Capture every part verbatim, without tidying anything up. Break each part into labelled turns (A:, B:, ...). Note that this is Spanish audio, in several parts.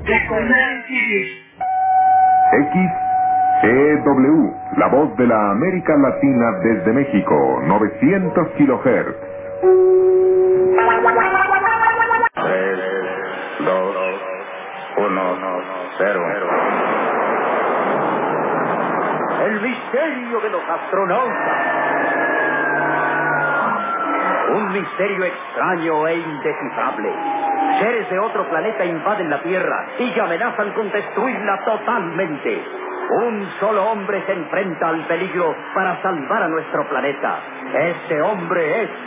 A: X E W, la voz de la América Latina desde México, novecientos kilohertz.
B: Tres, dos, uno, cero.
C: El misterio de los astronautas. Un misterio extraño e indescifrable. Seres de otro planeta invaden la Tierra y amenazan con destruirla totalmente. Un solo hombre se enfrenta al peligro para salvar a nuestro planeta. Este hombre es...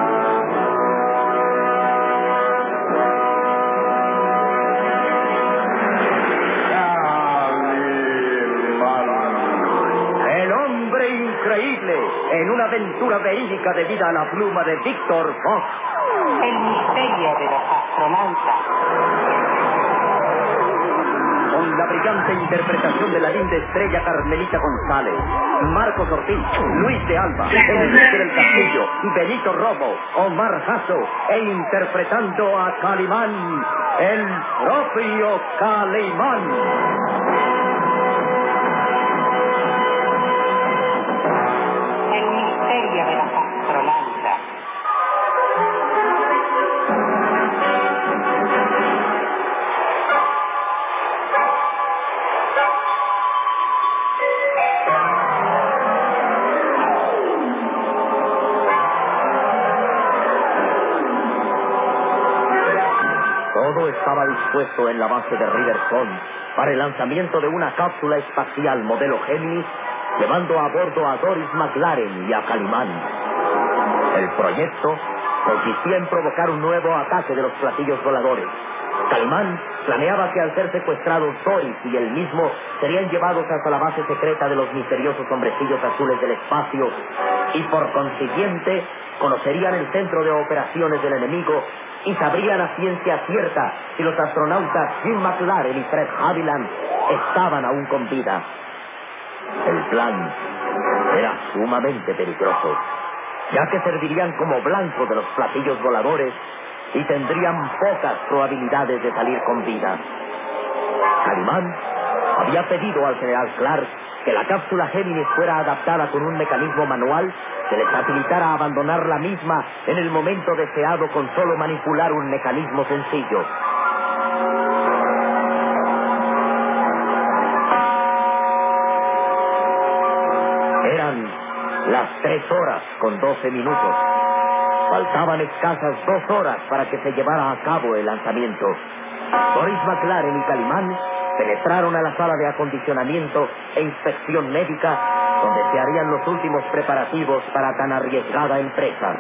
C: el hombre increíble, en una aventura verídica debida a la pluma de Víctor Fox.
D: El misterio de los astronautas.
C: Con la brillante interpretación de la linda estrella Carmelita González, Marcos Ortiz, Luis de Alba, Enrique del Castillo, Benito Romo, Omar Jasso, e interpretando a Calimán, el propio Calimán.
D: El misterio de los astronautas.
C: Todo estaba dispuesto en la base de Riverstone para el lanzamiento de una cápsula espacial modelo Géminis, llevando a bordo a Doris McLaren y a Calimán. El proyecto consistía en provocar un nuevo ataque de los platillos voladores. Calimán planeaba que al ser secuestrados Doris y él mismo serían llevados hasta la base secreta de los misteriosos hombrecillos azules del espacio y por consiguiente conocerían el centro de operaciones del enemigo y sabrían a ciencia cierta si los astronautas Jim McLaren y Fred Haviland estaban aún con vida. El plan era sumamente peligroso, ya que servirían como blanco de los platillos voladores y tendrían pocas probabilidades de salir con vida. Calimán había pedido al general Clark que la cápsula Géminis fuera adaptada con un mecanismo manual que les facilitara abandonar la misma en el momento deseado con solo manipular un mecanismo sencillo. Eran las tres horas con doce minutos. Faltaban escasas dos horas para que se llevara a cabo el lanzamiento. Doris McLaren y Calimán penetraron a la sala de acondicionamiento e inspección médica, donde se harían los últimos preparativos para tan arriesgada empresa.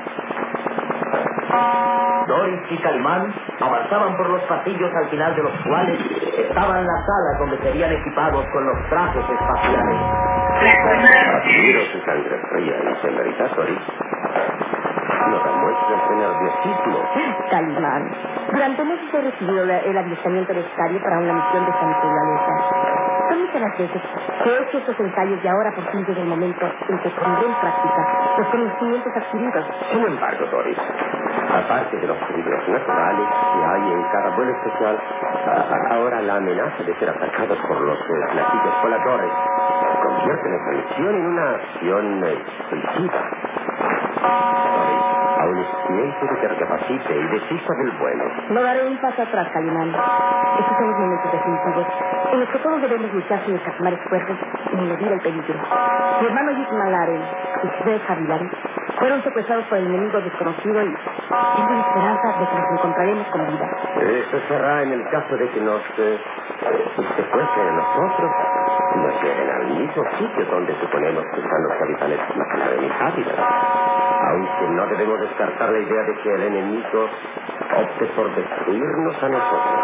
C: Doris y Calimán avanzaban por los pasillos al final de los cuales estaban las salas donde serían equipados con los trajes espaciales.
B: Admiro su sangre fría y severidad, Doris. No demuestras de nerviosismo.
E: Calimán, durante meses he recibido la- el adiestramiento necesario para una misión de esta naturaleza. Son muchas las veces que he hecho estos ensayos y ahora por fin llega el momento en que pondré en práctica los conocimientos adquiridos.
B: Sin embargo, Doris, aparte de los peligros naturales que hay en cada vuelo especial, a- ahora la amenaza de ser atacados por los eh, platillos voladores convierte nuestra misión en una acción eh, suicida. Doris, aún es tiempo de que recapacite y desista del vuelo.
E: No daré un paso atrás, Calimán. Estos son los momentos definitivos en los que todos debemos luchar sin escatimar esfuerzos ni medir el peligro. Mi hermano Jim McLaren y Fred Haviland fueron secuestrados por el enemigo desconocido y tengo la esperanza de que los encontraremos con vida.
B: Eso será en el caso de que nos eh, secuestren a nosotros y nos lleven al mismo sitio donde suponemos que están los capitanes McLaren y Haviland. Aunque no debemos descartar la idea de que el enemigo opte por destruirnos a nosotros.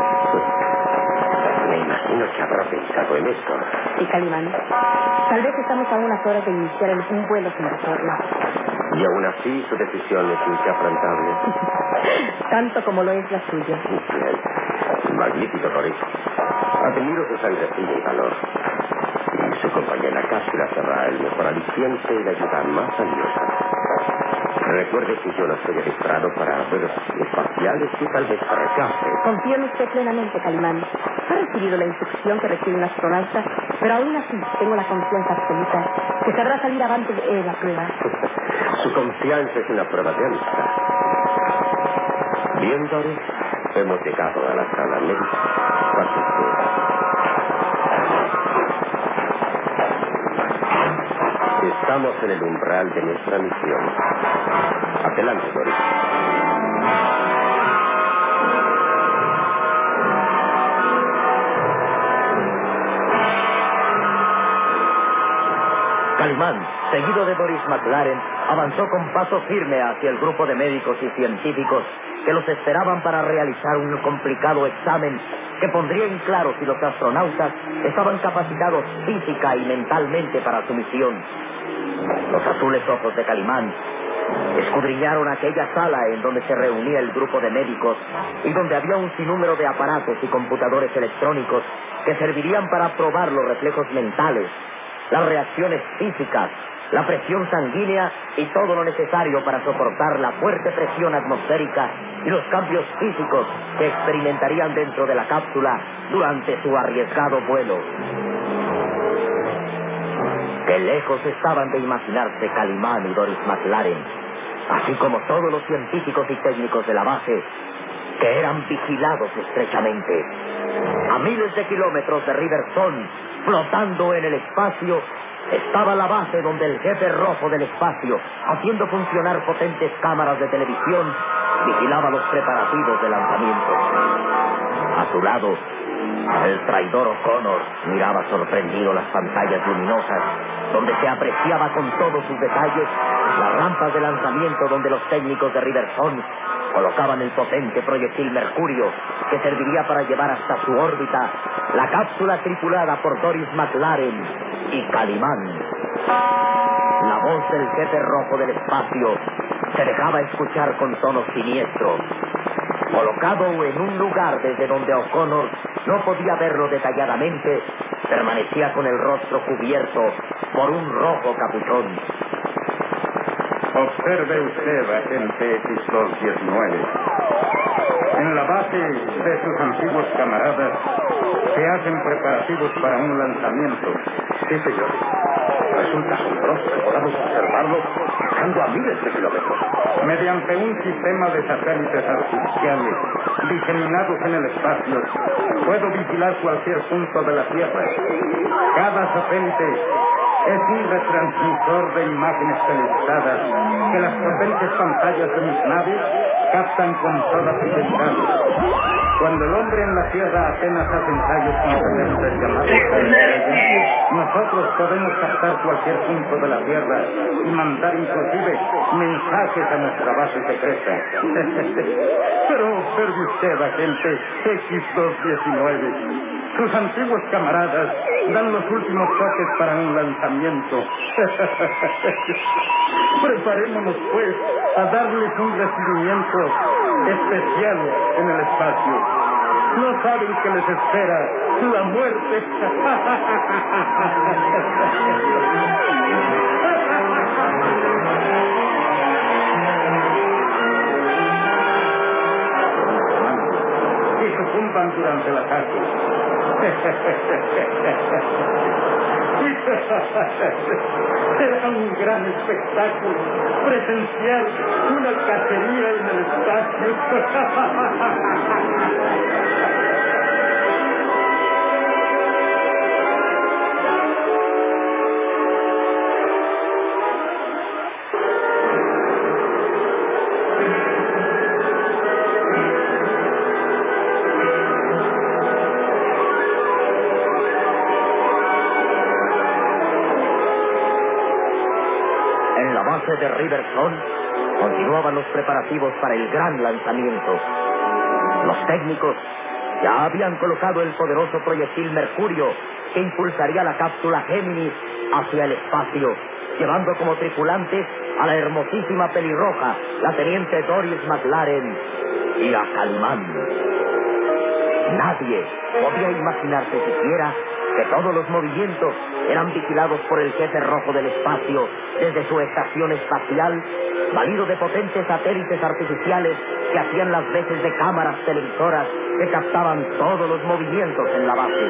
B: Me imagino que habrá pensado en esto.
E: Sí, Calimán. Tal vez estamos a unas horas de iniciar el- un vuelo sin retorno.
B: Y aún así su decisión es inquebrantable.
E: Tanto como lo es la suya.
B: Bien. Magnífico, Doris. Admiro su sangre fría y valor. Y su compañía en la cápsula será el mejor aliciente y la ayuda más valiosa. Recuerde que yo no estoy registrado para vuelos espaciales y tal vez rechace.
E: Confío en usted plenamente, Calimán. Ha recibido la instrucción que requiere un astronauta, pero aún así tengo la confianza absoluta que sabrá salir avante de la prueba.
B: Su confianza es una prueba de amistad. Bien, Doris, hemos llegado a la sala médica. Pase usted. Estamos en el umbral de nuestra misión. Adelante, Doris.
C: Calimán, seguido de Doris McLaren, avanzó con paso firme hacia el grupo de médicos y científicos que los esperaban para realizar un complicado examen que pondría en claro si los astronautas estaban capacitados física y mentalmente para su misión. Los azules ojos de Calimán escudriñaron aquella sala en donde se reunía el grupo de médicos y donde había un sinnúmero de aparatos y computadores electrónicos que servirían para probar los reflejos mentales, las reacciones físicas, la presión sanguínea y todo lo necesario para soportar la fuerte presión atmosférica y los cambios físicos que experimentarían dentro de la cápsula durante su arriesgado vuelo. Qué lejos estaban de imaginarse Calimán y Doris McLaren, así como todos los científicos y técnicos de la base, que eran vigilados estrechamente. A miles de kilómetros de Riverstone, flotando en el espacio, estaba la base donde el jefe rojo del espacio, haciendo funcionar potentes cámaras de televisión, vigilaba los preparativos de lanzamiento. A su lado, el traidor O'Connor miraba sorprendido las pantallas luminosas, donde se apreciaba con todos sus detalles las rampas de lanzamiento donde los técnicos de Riverstone colocaban el potente proyectil Mercurio que serviría para llevar hasta su órbita la cápsula tripulada por Doris McLaren y Calimán. La voz del jefe rojo del espacio se dejaba escuchar con tono siniestro. Colocado en un lugar desde donde O'Connor no podía verlo detalladamente, permanecía con el rostro cubierto por un rojo capuchón.
F: Observe usted, agente X dos diecinueve. En la base de sus antiguos camaradas se hacen preparativos para un lanzamiento.
B: Sí, señor. Resulta asombroso que podamos observarlo estando a miles de kilómetros.
F: Mediante un sistema de satélites artificiales diseminados en el espacio, puedo vigilar cualquier punto de la Tierra. Cada satélite es un retransmisor de imágenes televisadas que las potentes pantallas de mis naves captan con toda fidelidad. Cuando el hombre en la Tierra apenas hace ensayos con satélites llamados estrellas, nosotros podemos captar cualquier punto de la Tierra y mandar inclusive mensajes a nuestra base secreta. Pero observe usted, agente X dos diecinueve. Sus antiguos camaradas dan los últimos toques para un lanzamiento. Preparémonos, pues, a darles un recibimiento especial en el espacio. No saben que les espera la muerte. Y sucumban durante el ataque. Será un gran espectáculo presenciar una cacería en el espacio.
C: De Riverstone continuaban los preparativos para el gran lanzamiento. Los técnicos ya habían colocado el poderoso proyectil Mercurio que impulsaría la cápsula Géminis hacia el espacio, llevando como tripulantes a la hermosísima pelirroja, la teniente Doris McLaren y a Calimán. Nadie podía imaginarse siquiera que todos los movimientos eran vigilados por el jefe rojo del espacio desde su estación espacial valido de potentes satélites artificiales que hacían las veces de cámaras televisoras que captaban todos los movimientos en la base.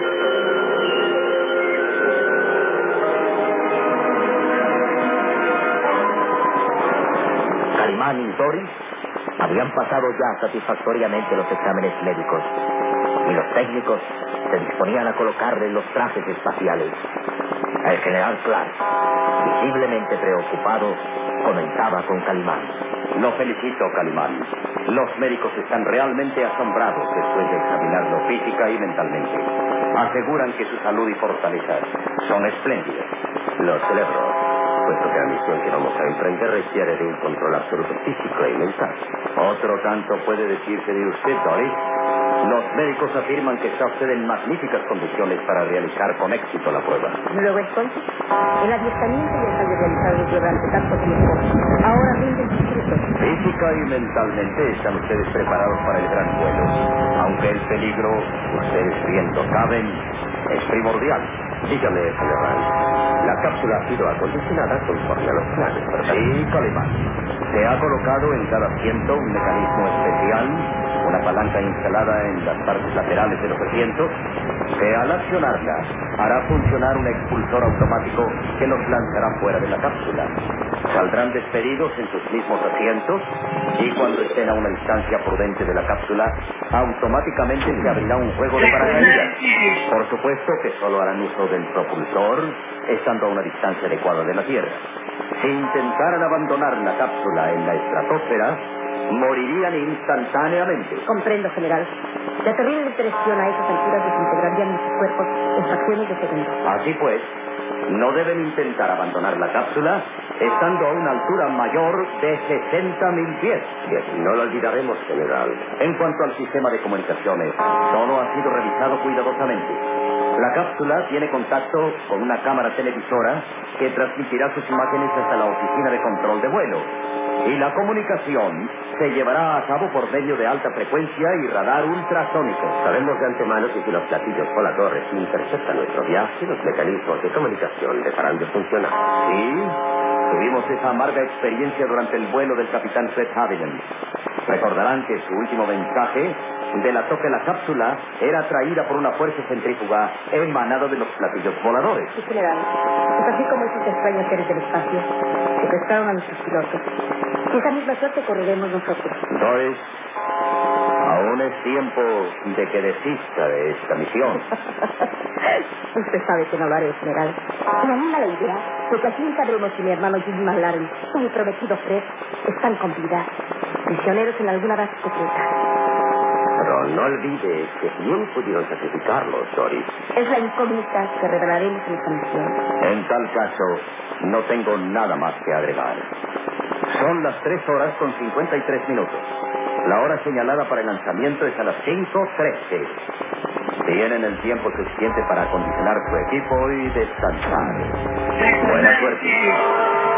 C: Calimán y Doris habían pasado ya satisfactoriamente los exámenes médicos y los técnicos se disponían a colocarles los trajes espaciales. El general Clark, visiblemente preocupado, comentaba con Calimán.
G: Lo felicito, Calimán. Los médicos están realmente asombrados después de examinarlo física y mentalmente. Aseguran que su salud y fortaleza son espléndidas.
B: Lo celebro, puesto que la misión que vamos a emprender requiere de un control absoluto físico y mental.
G: Otro tanto puede decirse de usted, Doris. Los médicos afirman que está usted en magníficas condiciones para realizar con éxito la prueba.
E: Luego entonces, el adiestramiento y ensayo realizados durante tanto tiempo, ahora rinden sus frutos.
G: Física y mentalmente están ustedes preparados para el gran vuelo. Aunque el peligro, ustedes bien lo saben, es primordial.
B: Dígame, general, la cápsula ha sido acondicionada conforme a los planes, ¿verdad?
G: Sí, Calimán. Se ha colocado en cada asiento un mecanismo especial, una palanca instalada en las partes laterales de los asientos, que al accionarla hará funcionar un expulsor automático que los lanzará fuera de la cápsula. Saldrán despedidos en sus mismos asientos y cuando estén a una distancia prudente de la cápsula, automáticamente se abrirá un juego de paracaídas. Por supuesto que solo harán uso del propulsor, estando a una distancia adecuada de la Tierra. Si intentaran abandonar la cápsula en la estratosfera, morirían instantáneamente.
E: Comprendo, general. La terrible depresión a esas alturas desintegraría nuestros cuerpos en fracciones de segundo.
G: Así pues, no deben intentar abandonar la cápsula estando a una altura mayor de sesenta mil pies.
B: Bien, no lo olvidaremos, general.
G: En cuanto al sistema de comunicaciones, todo ha sido revisado cuidadosamente. La cápsula tiene contacto con una cámara televisora que transmitirá sus imágenes hasta la oficina de control de vuelo. Y la comunicación se llevará a cabo por medio de alta frecuencia y radar ultrasónico.
B: Sabemos de antemano que si los platillos voladores interceptan nuestro viaje, los mecanismos de comunicación dejarán de funcionar.
G: Sí, tuvimos esa amarga experiencia durante el vuelo del capitán Fred Haviland. Recordarán que su último mensaje delató que la cápsula era atraída por una fuerza centrífuga emanada de los platillos voladores.
E: Sí, general. Es así como esos extraños seres del espacio secuestraron a nuestros pilotos. Y esa misma suerte correremos nosotros.
G: Doris, aún es tiempo de que desista de esta misión.
E: Usted sabe que no lo haré, general. Me anima la idea de que así sabremos si mi hermano Jim Malaren y mi prometido Fred están con vida, prisioneros en alguna base secreta.
B: Pero no olvide que bien pudieron sacrificarlos, Doris.
E: Es la incógnita que revelaremos en esta misión.
G: En tal caso, no tengo nada más que agregar. Son las tres horas con cincuenta y tres minutos. La hora señalada para el lanzamiento es a las cinco trece. Tienen el tiempo suficiente para acondicionar su equipo y descansar. Buena suerte.